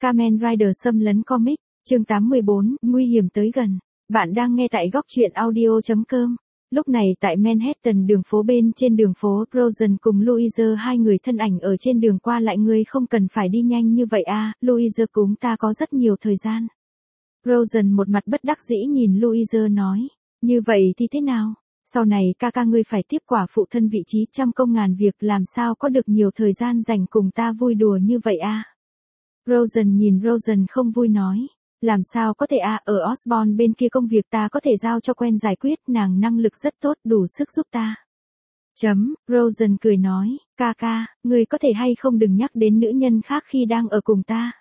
Kamen Rider xâm lấn comic, chương 814, nguy hiểm tới gần. Bạn đang nghe tại góc truyện audio.com. Lúc này tại Manhattan đường phố bên trên đường phố Rosen cùng Louise hai người thân ảnh ở trên đường qua lại ngươi không cần phải đi nhanh như vậy à, Louise chúng ta có rất nhiều thời gian. Rosen một mặt bất đắc dĩ nhìn Louise nói, như vậy thì thế nào? Sau này ca ngươi phải tiếp quả phụ thân vị trí trăm công ngàn việc làm sao có được nhiều thời gian dành cùng ta vui đùa như vậy à? Rosen nhìn Rosen không vui nói. Làm sao có thể à, ở Osborn bên kia công việc ta có thể giao cho quen giải quyết, nàng năng lực rất tốt, đủ sức giúp ta. Rosen cười nói, ca, ngươi có thể hay không đừng nhắc đến nữ nhân khác khi đang ở cùng ta.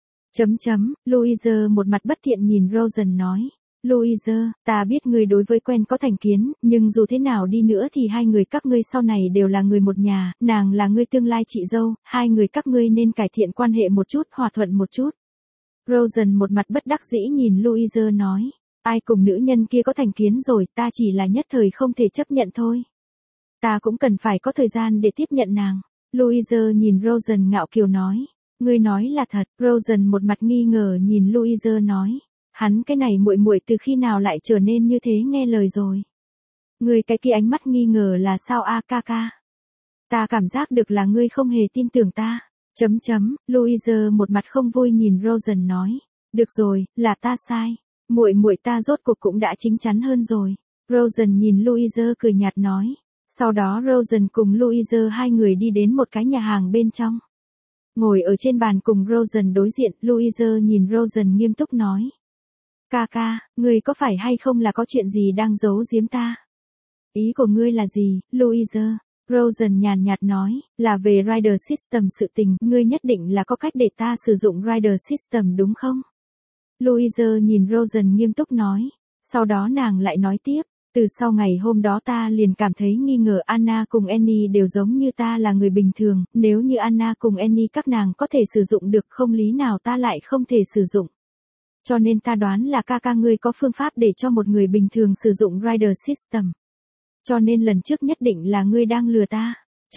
Louise một mặt bất thiện nhìn Rosen nói. Louise, ta biết ngươi đối với quen có thành kiến, nhưng dù thế nào đi nữa thì hai người các ngươi sau này đều là người một nhà, nàng là ngươi tương lai chị dâu, hai người các ngươi nên cải thiện quan hệ một chút, hòa thuận một chút. Rosen một mặt bất đắc dĩ nhìn Louise nói, ai cùng nữ nhân kia có thành kiến rồi, ta chỉ là nhất thời không thể chấp nhận thôi. Ta cũng cần phải có thời gian để tiếp nhận nàng. Louise nhìn Rosen ngạo kiều nói, ngươi nói là thật. Rosen một mặt nghi ngờ nhìn Louise nói, hắn cái này muội từ khi nào lại trở nên như thế nghe lời rồi. Ngươi cái kia ánh mắt nghi ngờ là sao a ca? Ta cảm giác được là ngươi không hề tin tưởng ta. Louise một mặt không vui nhìn Rosen nói, được rồi, là ta sai. Muội ta rốt cuộc cũng đã chín chắn hơn rồi. Rosen nhìn Louise cười nhạt nói. Sau đó Rosen cùng Louise hai người đi đến một cái nhà hàng bên trong. Ngồi ở trên bàn cùng Rosen đối diện, Louise nhìn Rosen nghiêm túc nói. Ca, ngươi có phải hay không là có chuyện gì đang giấu giếm ta? Ý của ngươi là gì, Louise? Rosen nhàn nhạt nói, là về Rider System sự tình, ngươi nhất định là có cách để ta sử dụng Rider System đúng không? Louise nhìn Rosen nghiêm túc nói, sau đó nàng lại nói tiếp, từ sau ngày hôm đó ta liền cảm thấy nghi ngờ Anna cùng Annie đều giống như ta là người bình thường, nếu như Anna cùng Annie các nàng có thể sử dụng được không lý nào ta lại không thể sử dụng. Cho nên ta đoán là ca ngươi có phương pháp để cho một người bình thường sử dụng Rider System. Cho nên lần trước nhất định là ngươi đang lừa ta.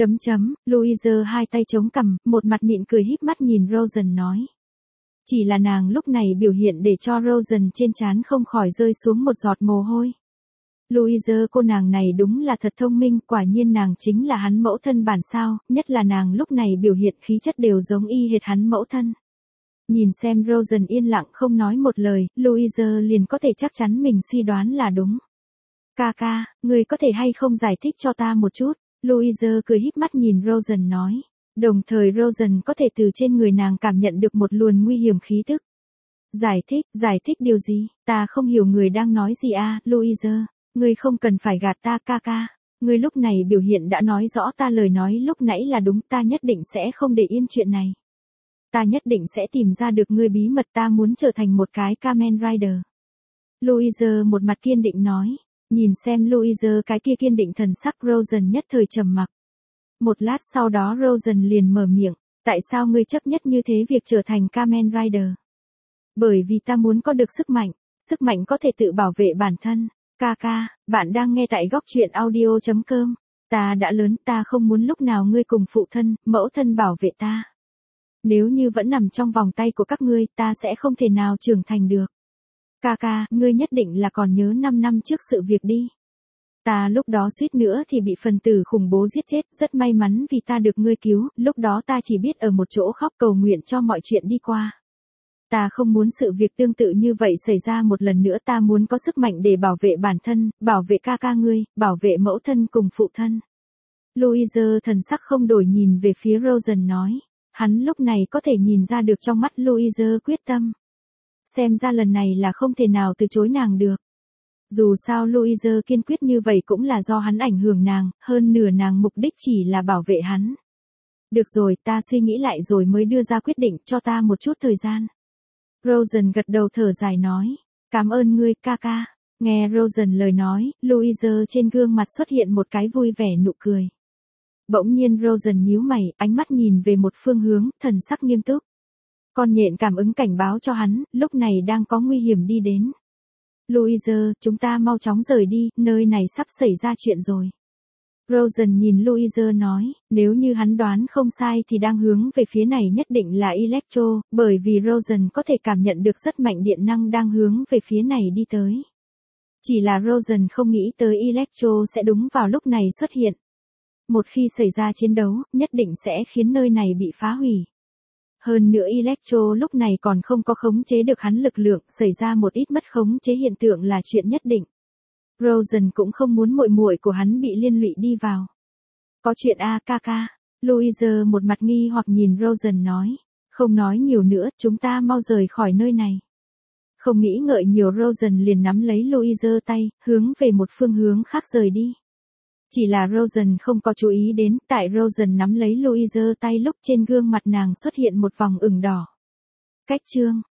Louise hai tay chống cằm, một mặt mịn cười híp mắt nhìn Rosen nói. Chỉ là nàng lúc này biểu hiện để cho Rosen trên trán không khỏi rơi xuống một giọt mồ hôi. Louise cô nàng này đúng là thật thông minh, quả nhiên nàng chính là hắn mẫu thân bản sao, nhất là nàng lúc này biểu hiện khí chất đều giống y hệt hắn mẫu thân. Nhìn xem Rosen yên lặng không nói một lời, Louise liền có thể chắc chắn mình suy đoán là đúng. Ca, ngươi có thể hay không giải thích cho ta một chút? Louise cười híp mắt nhìn Rosen nói. Đồng thời Rosen có thể từ trên người nàng cảm nhận được một luồng nguy hiểm khí tức. Giải thích điều gì? Ta không hiểu người đang nói gì à, Louise. Ngươi không cần phải gạt ta ca. Ngươi lúc này biểu hiện đã nói rõ ta lời nói lúc nãy là đúng, ta nhất định sẽ không để yên chuyện này. Ta nhất định sẽ tìm ra được ngươi bí mật, ta muốn trở thành một cái Kamen Rider. Louise một mặt kiên định nói. Nhìn xem Louise cái kia kiên định thần sắc, Rosen nhất thời trầm mặc. Một lát sau đó Rosen liền mở miệng, tại sao ngươi chấp nhất như thế việc trở thành Kamen Rider? Bởi vì ta muốn có được sức mạnh có thể tự bảo vệ bản thân. Ca, bạn đang nghe tại góc truyện audio.com. Ta đã lớn, ta không muốn lúc nào ngươi cùng phụ thân, mẫu thân bảo vệ ta. Nếu như vẫn nằm trong vòng tay của các ngươi, ta sẽ không thể nào trưởng thành được. Ca, ngươi nhất định là còn nhớ 5 năm trước sự việc đi. Ta lúc đó suýt nữa thì bị phần tử khủng bố giết chết, rất may mắn vì ta được ngươi cứu, lúc đó ta chỉ biết ở một chỗ khóc cầu nguyện cho mọi chuyện đi qua. Ta không muốn sự việc tương tự như vậy xảy ra một lần nữa, ta muốn có sức mạnh để bảo vệ bản thân, bảo vệ ca ngươi, bảo vệ mẫu thân cùng phụ thân. Louise thần sắc không đổi nhìn về phía Rosen nói, hắn lúc này có thể nhìn ra được trong mắt Louise quyết tâm. Xem ra lần này là không thể nào từ chối nàng được. Dù sao Louise kiên quyết như vậy cũng là do hắn ảnh hưởng nàng, hơn nửa nàng mục đích chỉ là bảo vệ hắn. Được rồi, ta suy nghĩ lại rồi mới đưa ra quyết định, cho ta một chút thời gian. Rosen gật đầu thở dài nói, cảm ơn ngươi ca. Nghe Rosen lời nói, Louise trên gương mặt xuất hiện một cái vui vẻ nụ cười. Bỗng nhiên Rosen nhíu mày, ánh mắt nhìn về một phương hướng, thần sắc nghiêm túc. Con nhện cảm ứng cảnh báo cho hắn, lúc này đang có nguy hiểm đi đến. Louise, chúng ta mau chóng rời đi, nơi này sắp xảy ra chuyện rồi. Rosen nhìn Louise nói, nếu như hắn đoán không sai thì đang hướng về phía này nhất định là Electro, bởi vì Rosen có thể cảm nhận được rất mạnh điện năng đang hướng về phía này đi tới. Chỉ là Rosen không nghĩ tới Electro sẽ đúng vào lúc này xuất hiện. Một khi xảy ra chiến đấu, nhất định sẽ khiến nơi này bị phá hủy. Hơn nữa Electro lúc này còn không có khống chế được hắn lực lượng, xảy ra một ít mất khống chế hiện tượng là chuyện nhất định. Rosen cũng không muốn muội muội của hắn bị liên lụy đi vào. Có chuyện a kaka. Louise một mặt nghi hoặc nhìn Rosen nói. Không nói nhiều nữa, chúng ta mau rời khỏi nơi này. Không nghĩ ngợi nhiều Rosen liền nắm lấy Louise tay, hướng về một phương hướng khác rời đi. Chỉ là Rosen không có chú ý đến, tại Rosen nắm lấy Louise tay lúc trên gương mặt nàng xuất hiện một vòng ửng đỏ. Cách chương